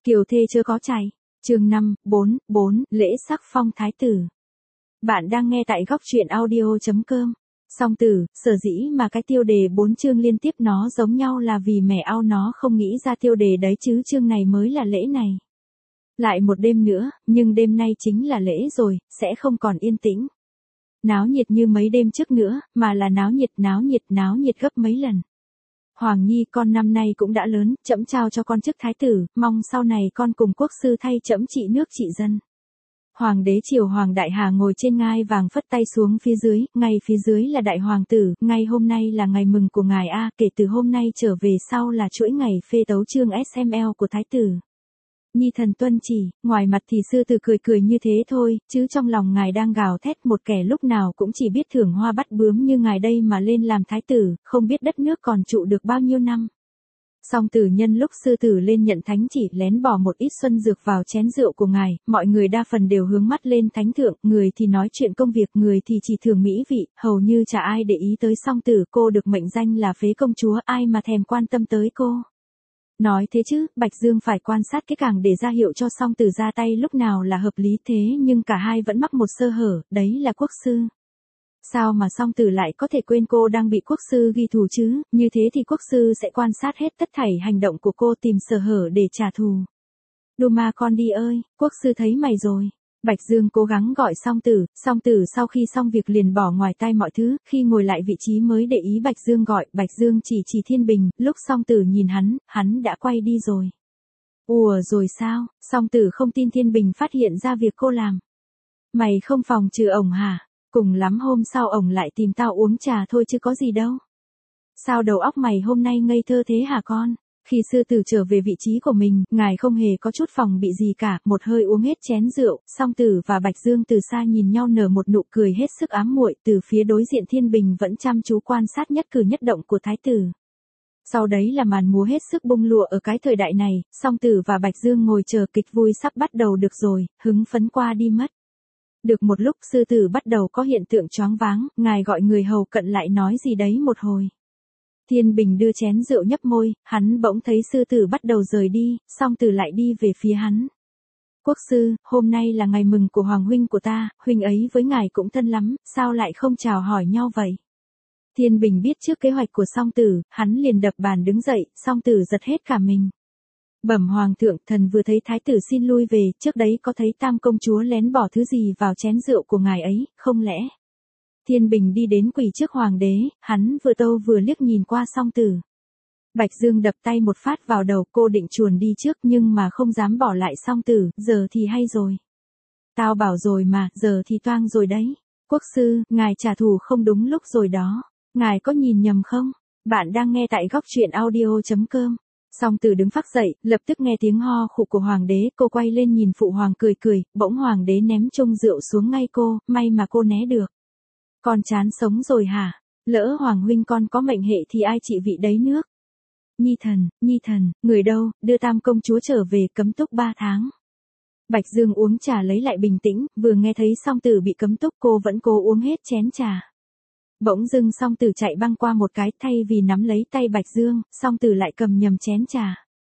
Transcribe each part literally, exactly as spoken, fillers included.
Kiều thê chưa có chạy. Chương năm, bốn, bốn, lễ sắc phong thái tử. Bạn đang nghe tại góc truyện audio chấm com. Song tử, sở dĩ mà cái tiêu đề bốn chương liên tiếp nó giống nhau là vì mẹ ao nó không nghĩ ra tiêu đề đấy chứ chương này mới là lễ này. Lại một đêm nữa, nhưng đêm nay chính là lễ rồi, sẽ không còn yên tĩnh. Náo nhiệt như mấy đêm trước nữa, mà là náo nhiệt náo nhiệt náo nhiệt gấp mấy lần. Hoàng Nhi con năm nay cũng đã lớn, trẫm trao cho con chức thái tử, mong sau này con cùng quốc sư thay trẫm trị nước trị dân. Hoàng đế triều Hoàng Đại Hà ngồi trên ngai vàng phất tay xuống phía dưới, ngay phía dưới là đại hoàng tử, ngay hôm nay là ngày mừng của ngài A, kể từ hôm nay trở về sau là chuỗi ngày phê tấu chương ét em lờ của thái tử. Nhi thần tuân chỉ, ngoài mặt thì sư tử cười cười như thế thôi, chứ trong lòng ngài đang gào thét một kẻ lúc nào cũng chỉ biết thưởng hoa bắt bướm như ngài đây mà lên làm thái tử, không biết đất nước còn trụ được bao nhiêu năm. Song tử nhân lúc sư tử lên nhận thánh chỉ lén bỏ một ít xuân dược vào chén rượu của ngài, mọi người đa phần đều hướng mắt lên thánh thượng, người thì nói chuyện công việc, người thì chỉ thưởng mỹ vị, hầu như chả ai để ý tới song tử, cô được mệnh danh là phế công chúa, ai mà thèm quan tâm tới cô. Nói thế chứ, Bạch Dương phải quan sát cái càng để ra hiệu cho song tử ra tay lúc nào là hợp lý thế nhưng cả hai vẫn mắc một sơ hở, đấy là quốc sư. Sao mà song tử lại có thể quên cô đang bị quốc sư ghi thù chứ, như thế thì quốc sư sẽ quan sát hết tất thảy hành động của cô tìm sơ hở để trả thù. Đu ma con đi ơi, quốc sư thấy mày rồi. Bạch Dương cố gắng gọi song tử, song tử sau khi xong việc liền bỏ ngoài tai mọi thứ, khi ngồi lại vị trí mới để ý Bạch Dương gọi, Bạch Dương chỉ chỉ Thiên Bình, lúc song tử nhìn hắn, hắn đã quay đi rồi. Ủa rồi sao, song tử không tin Thiên Bình phát hiện ra việc cô làm. Mày không phòng trừ ổng hả? Cùng lắm hôm sau ổng lại tìm tao uống trà thôi chứ có gì đâu. Sao đầu óc mày hôm nay ngây thơ thế hả con? Khi sư tử trở về vị trí của mình, ngài không hề có chút phòng bị gì cả, một hơi uống hết chén rượu, song tử và Bạch Dương từ xa nhìn nhau nở một nụ cười hết sức ám muội, từ phía đối diện Thiên Bình vẫn chăm chú quan sát nhất cử nhất động của thái tử. Sau đấy là màn múa hết sức bung lụa ở cái thời đại này, song tử và Bạch Dương ngồi chờ kịch vui sắp bắt đầu được rồi, hứng phấn qua đi mất. Được một lúc sư tử bắt đầu có hiện tượng choáng váng, ngài gọi người hầu cận lại nói gì đấy một hồi. Thiên Bình đưa chén rượu nhấp môi, hắn bỗng thấy sư tử bắt đầu rời đi, song tử lại đi về phía hắn. Quốc sư, hôm nay là ngày mừng của hoàng huynh của ta, huynh ấy với ngài cũng thân lắm, sao lại không chào hỏi nhau vậy? Thiên Bình biết trước kế hoạch của song tử, hắn liền đập bàn đứng dậy, song tử giật hết cả mình. Bẩm hoàng thượng, thần vừa thấy thái tử xin lui về, trước đấy có thấy tam công chúa lén bỏ thứ gì vào chén rượu của ngài ấy, không lẽ? Thiên Bình đi đến quỳ trước hoàng đế, hắn vừa tâu vừa liếc nhìn qua song tử. Bạch Dương đập tay một phát vào đầu, cô định chuồn đi trước nhưng mà không dám bỏ lại song tử, giờ thì hay rồi. Tao bảo rồi mà, giờ thì toang rồi đấy. Quốc sư, ngài trả thù không đúng lúc rồi đó. Ngài có nhìn nhầm không? Bạn đang nghe tại góc truyện audio chấm com. Song tử đứng phác dậy, lập tức nghe tiếng ho khụ của hoàng đế, cô quay lên nhìn phụ hoàng cười cười, bỗng hoàng đế ném chung rượu xuống ngay cô, may mà cô né được. Con chán sống rồi hả? Lỡ hoàng huynh con có mệnh hệ thì ai trị vị đấy nước? Nhi thần, nhi thần, người đâu, đưa tam công chúa trở về cấm túc ba tháng. Bạch Dương uống trà lấy lại bình tĩnh, vừa nghe thấy song tử bị cấm túc cô vẫn cố uống hết chén trà. Bỗng dưng song tử chạy băng qua một cái, thay vì nắm lấy tay Bạch Dương, song tử lại cầm nhầm chén trà.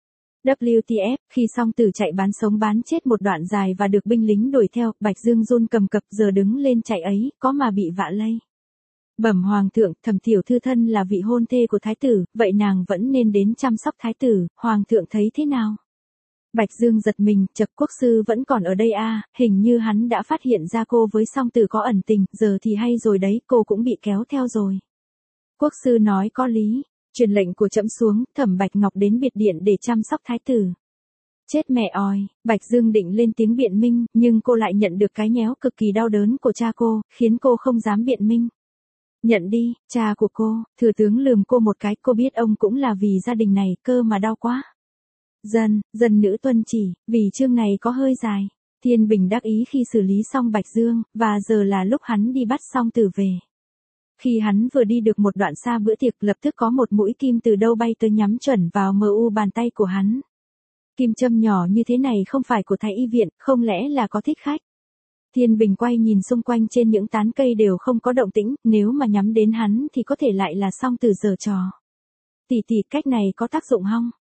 vê kép tê ép, khi song tử chạy bán sống bán chết một đoạn dài và được binh lính đuổi theo, Bạch Dương run cầm cập giờ đứng lên chạy ấy, có mà bị vạ lây. Bẩm hoàng thượng, Thẩm tiểu thư thân là vị hôn thê của thái tử, vậy nàng vẫn nên đến chăm sóc thái tử, hoàng thượng thấy thế nào? Bạch Dương giật mình, chậc quốc sư vẫn còn ở đây à, hình như hắn đã phát hiện ra cô với song tử có ẩn tình, giờ thì hay rồi đấy, cô cũng bị kéo theo rồi. Quốc sư nói có lý, truyền lệnh của trẫm xuống, Thẩm Bạch Ngọc đến biệt điện để chăm sóc thái tử. Chết mẹ oi, Bạch Dương định lên tiếng biện minh, nhưng cô lại nhận được cái nhéo cực kỳ đau đớn của cha cô, khiến cô không dám biện minh. Nhận đi, cha của cô, thừa tướng lườm cô một cái, cô biết ông cũng là vì gia đình này, cơ mà đau quá. Dân, dân nữ tuân chỉ, vì chương này có hơi dài. Thiên Bình đắc ý khi xử lý xong Bạch Dương, và giờ là lúc hắn đi bắt song tử về. Khi hắn vừa đi được một đoạn xa bữa tiệc, lập tức có một mũi kim từ đâu bay tới nhắm chuẩn vào mờ u bàn tay của hắn. Kim châm nhỏ như thế này không phải của thái y viện, không lẽ là có thích khách? Thiên Bình quay nhìn xung quanh, trên những tán cây đều không có động tĩnh, nếu mà nhắm đến hắn thì có thể lại là song tử giở trò. Tỷ tỷ, cách này có tác dụng không?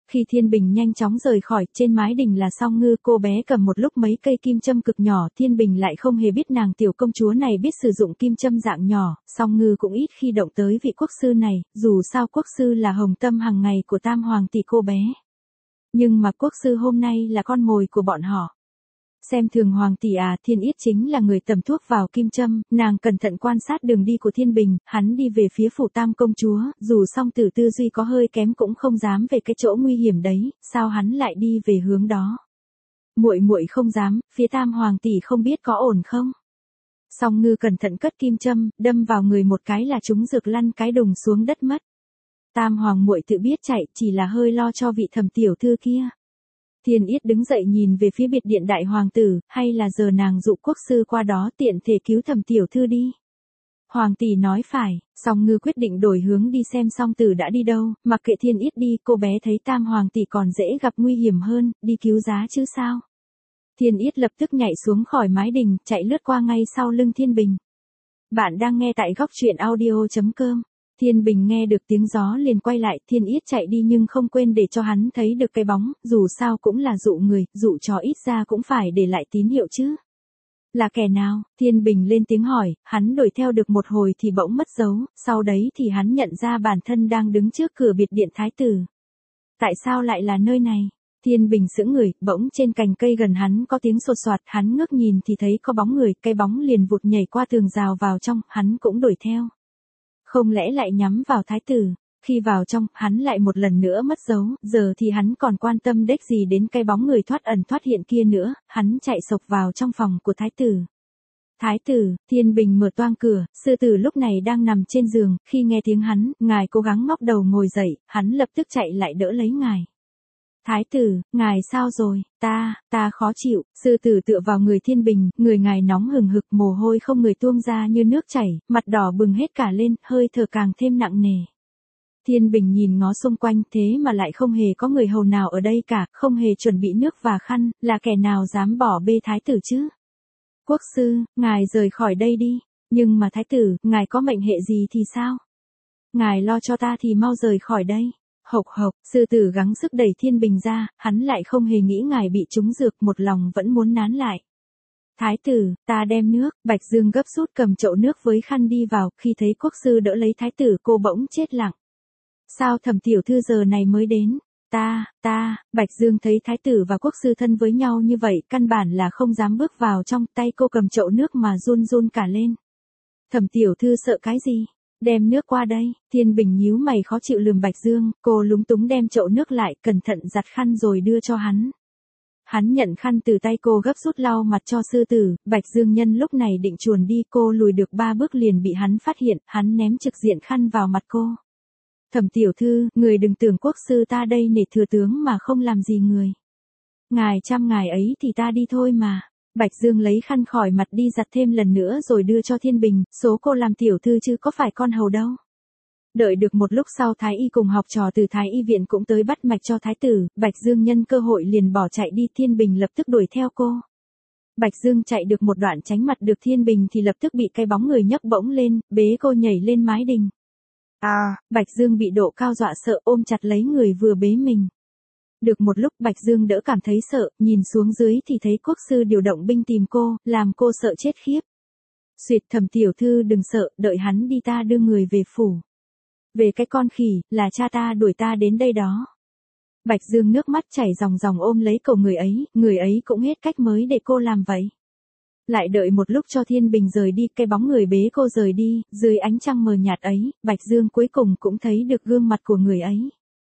Khi Thiên Bình nhanh chóng rời khỏi, trên mái đình là Song Ngư, cô bé cầm một lúc mấy cây kim châm cực nhỏ, Thiên Bình lại không hề biết nàng tiểu công chúa này biết sử dụng kim châm dạng nhỏ, Song Ngư cũng ít khi động tới vị quốc sư này, dù sao quốc sư là hồng tâm hàng ngày của tam hoàng tỷ cô bé. Nhưng mà quốc sư hôm nay là con mồi của bọn họ. Xem thường hoàng tỷ à, Thiên Yết chính là người tầm thuốc vào kim châm, nàng cẩn thận quan sát đường đi của Thiên Bình, hắn đi về phía phủ tam công chúa, dù song tử tư duy có hơi kém cũng không dám về cái chỗ nguy hiểm đấy, sao hắn lại đi về hướng đó. Muội muội không dám, phía tam hoàng tỷ không biết có ổn không. Song Ngư cẩn thận cất kim châm, đâm vào người một cái là chúng rực lăn cái đùng xuống đất mất. Tam hoàng muội tự biết chạy, chỉ là hơi lo cho vị thẩm tiểu thư kia. Thiên Yết đứng dậy nhìn về phía biệt điện đại hoàng tử, hay là giờ nàng dụ quốc sư qua đó tiện thể cứu thẩm tiểu thư đi. Hoàng tỷ nói phải, Song Ngư quyết định đổi hướng đi xem song tử đã đi đâu, mặc kệ Thiên Yết đi, cô bé thấy tam hoàng tỷ còn dễ gặp nguy hiểm hơn, đi cứu giá chứ sao. Thiên Yết lập tức nhảy xuống khỏi mái đình, chạy lướt qua ngay sau lưng Thiên Bình. Bạn đang nghe tại góc truyện audio chấm com. Thiên Bình nghe được tiếng gió liền quay lại, Thiên Yết chạy đi nhưng không quên để cho hắn thấy được cái bóng, dù sao cũng là dụ người, dụ chó ít ra cũng phải để lại tín hiệu chứ. Là kẻ nào? Thiên Bình lên tiếng hỏi, hắn đuổi theo được một hồi thì bỗng mất dấu, sau đấy thì hắn nhận ra bản thân đang đứng trước cửa biệt điện thái tử. Tại sao lại là nơi này? Thiên Bình sững người, bỗng trên cành cây gần hắn có tiếng sột soạt, hắn ngước nhìn thì thấy có bóng người, cái bóng liền vụt nhảy qua tường rào vào trong, hắn cũng đuổi theo. Không lẽ lại nhắm vào thái tử, khi vào trong, hắn lại một lần nữa mất dấu, giờ thì hắn còn quan tâm đếch gì đến cái bóng người thoát ẩn thoát hiện kia nữa, hắn chạy sộc vào trong phòng của thái tử. Thái tử, Thiên Bình mở toang cửa, sư tử lúc này đang nằm trên giường, khi nghe tiếng hắn, ngài cố gắng ngóc đầu ngồi dậy, hắn lập tức chạy lại đỡ lấy ngài. Thái tử, ngài sao rồi, ta, ta khó chịu, sư tử tựa vào người Thiên Bình, người ngài nóng hừng hực mồ hôi không người tuôn ra như nước chảy, mặt đỏ bừng hết cả lên, hơi thở càng thêm nặng nề. Thiên Bình nhìn ngó xung quanh thế mà lại không hề có người hầu nào ở đây cả, không hề chuẩn bị nước và khăn, là kẻ nào dám bỏ bê thái tử chứ? Quốc sư, ngài rời khỏi đây đi, nhưng mà thái tử, ngài có mệnh hệ gì thì sao? Ngài lo cho ta thì mau rời khỏi đây. Hộc hộc, sư tử gắng sức đẩy Thiên Bình ra, hắn lại không hề nghĩ ngài bị trúng dược, một lòng vẫn muốn nán lại. Thái tử, ta đem nước, Bạch Dương gấp rút cầm chậu nước với khăn đi vào, khi thấy quốc sư đỡ lấy thái tử cô bỗng chết lặng. Sao thẩm tiểu thư giờ này mới đến? Ta, ta, Bạch Dương thấy thái tử và quốc sư thân với nhau như vậy, căn bản là không dám bước vào trong, tay cô cầm chậu nước mà run run cả lên. Thẩm tiểu thư sợ cái gì? Đem nước qua đây, Thiên Bình nhíu mày khó chịu lườm Bạch Dương, cô lúng túng đem chậu nước lại, cẩn thận giặt khăn rồi đưa cho hắn. Hắn nhận khăn từ tay cô gấp rút lau mặt cho sư tử, Bạch Dương nhân lúc này định chuồn đi, cô lùi được ba bước liền bị hắn phát hiện, hắn ném trực diện khăn vào mặt cô. Thẩm tiểu thư, người đừng tưởng quốc sư ta đây nể thừa tướng mà không làm gì người. Ngài chăm ngài ấy thì ta đi thôi mà. Bạch Dương lấy khăn khỏi mặt đi giặt thêm lần nữa rồi đưa cho Thiên Bình, số cô làm tiểu thư chứ có phải con hầu đâu. Đợi được một lúc sau Thái Y cùng học trò từ Thái Y viện cũng tới bắt mạch cho thái tử, Bạch Dương nhân cơ hội liền bỏ chạy đi, Thiên Bình lập tức đuổi theo cô. Bạch Dương chạy được một đoạn tránh mặt được Thiên Bình thì lập tức bị cái bóng người nhấc bỗng lên, bế cô nhảy lên mái đình. À, Bạch Dương bị độ cao dọa sợ ôm chặt lấy người vừa bế mình. Được một lúc Bạch Dương đỡ cảm thấy sợ, nhìn xuống dưới thì thấy quốc sư điều động binh tìm cô, làm cô sợ chết khiếp. Duyệt thẩm tiểu thư đừng sợ, đợi hắn đi ta đưa người về phủ. Về cái con khỉ, là cha ta đuổi ta đến đây đó. Bạch Dương nước mắt chảy ròng ròng ôm lấy cổ người ấy, người ấy cũng hết cách mới để cô làm vậy. Lại đợi một lúc cho Thiên Bình rời đi, cái bóng người bế cô rời đi, dưới ánh trăng mờ nhạt ấy, Bạch Dương cuối cùng cũng thấy được gương mặt của người ấy.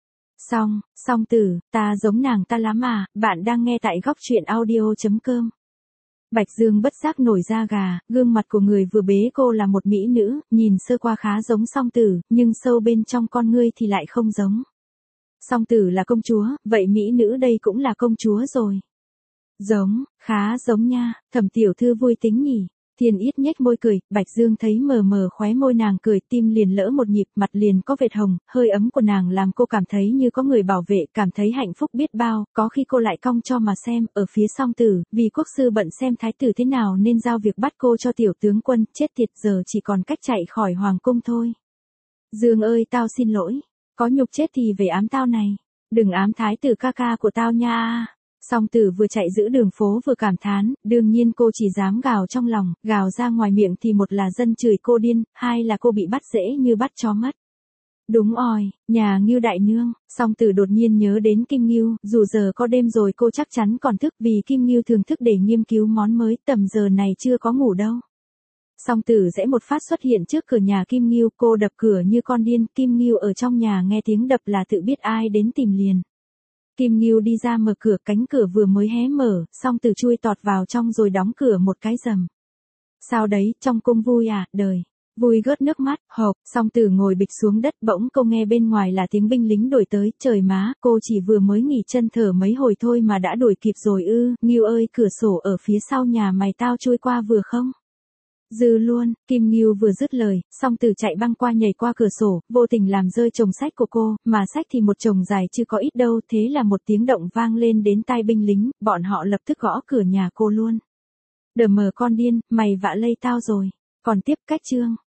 Xong, song tử, ta giống nàng ta lắm à, bạn đang nghe tại góc truyện audio chấm com. Bạch Dương bất giác nổi da gà, gương mặt của người vừa bế cô là một mỹ nữ, nhìn sơ qua khá giống song tử, nhưng sâu bên trong con ngươi thì lại không giống. Song tử là công chúa, vậy mỹ nữ đây cũng là công chúa rồi. Giống, khá giống nha, thẩm tiểu thư vui tính nhỉ. Thiên Yết nhếch môi cười, Bạch Dương thấy mờ mờ khóe môi nàng cười, tim liền lỡ một nhịp, mặt liền có vệt hồng, hơi ấm của nàng làm cô cảm thấy như có người bảo vệ, cảm thấy hạnh phúc biết bao, có khi cô lại cong cho mà xem, ở phía song tử, vì quốc sư bận xem thái tử thế nào nên giao việc bắt cô cho tiểu tướng quân, chết tiệt giờ chỉ còn cách chạy khỏi hoàng cung thôi. Dương ơi tao xin lỗi, có nhục chết thì về ám tao này. Đừng ám thái tử ca ca của tao nha. Song Tử vừa chạy giữa đường phố vừa cảm thán, đương nhiên cô chỉ dám gào trong lòng, gào ra ngoài miệng thì một là dân chửi cô điên, hai là cô bị bắt dễ như bắt chó mất. Đúng oi, nhà Ngưu đại nương. Song Tử đột nhiên nhớ đến Kim Ngưu, dù giờ có đêm rồi cô chắc chắn còn thức vì Kim Ngưu thường thức để nghiên cứu món mới, tầm giờ này chưa có ngủ đâu. Song Tử rẽ một phát xuất hiện trước cửa nhà Kim Ngưu, cô đập cửa như con điên, Kim Ngưu ở trong nhà nghe tiếng đập là tự biết ai đến tìm liền. Kim Ngưu đi ra mở cửa, cánh cửa vừa mới hé mở, Song Tử chui tọt vào trong rồi đóng cửa một cái rầm. Sao đấy, trong cung vui à, đời. Vui gớt nước mắt, hộp, Song Tử ngồi bịch xuống đất, bỗng cô nghe bên ngoài là tiếng binh lính đuổi tới, trời má, cô chỉ vừa mới nghỉ chân thở mấy hồi thôi mà đã đuổi kịp rồi ư, Ngưu ơi cửa sổ ở phía sau nhà mày tao chui qua vừa không? Dư luôn, Kim Ngưu vừa dứt lời, Song Tử chạy băng qua nhảy qua cửa sổ, vô tình làm rơi chồng sách của cô, mà sách thì một chồng dài chứ có ít đâu, thế là một tiếng động vang lên đến tai binh lính, bọn họ lập tức gõ cửa nhà cô luôn. Đờ mờ con điên, mày vạ lây tao rồi. Còn tiếp cách chương.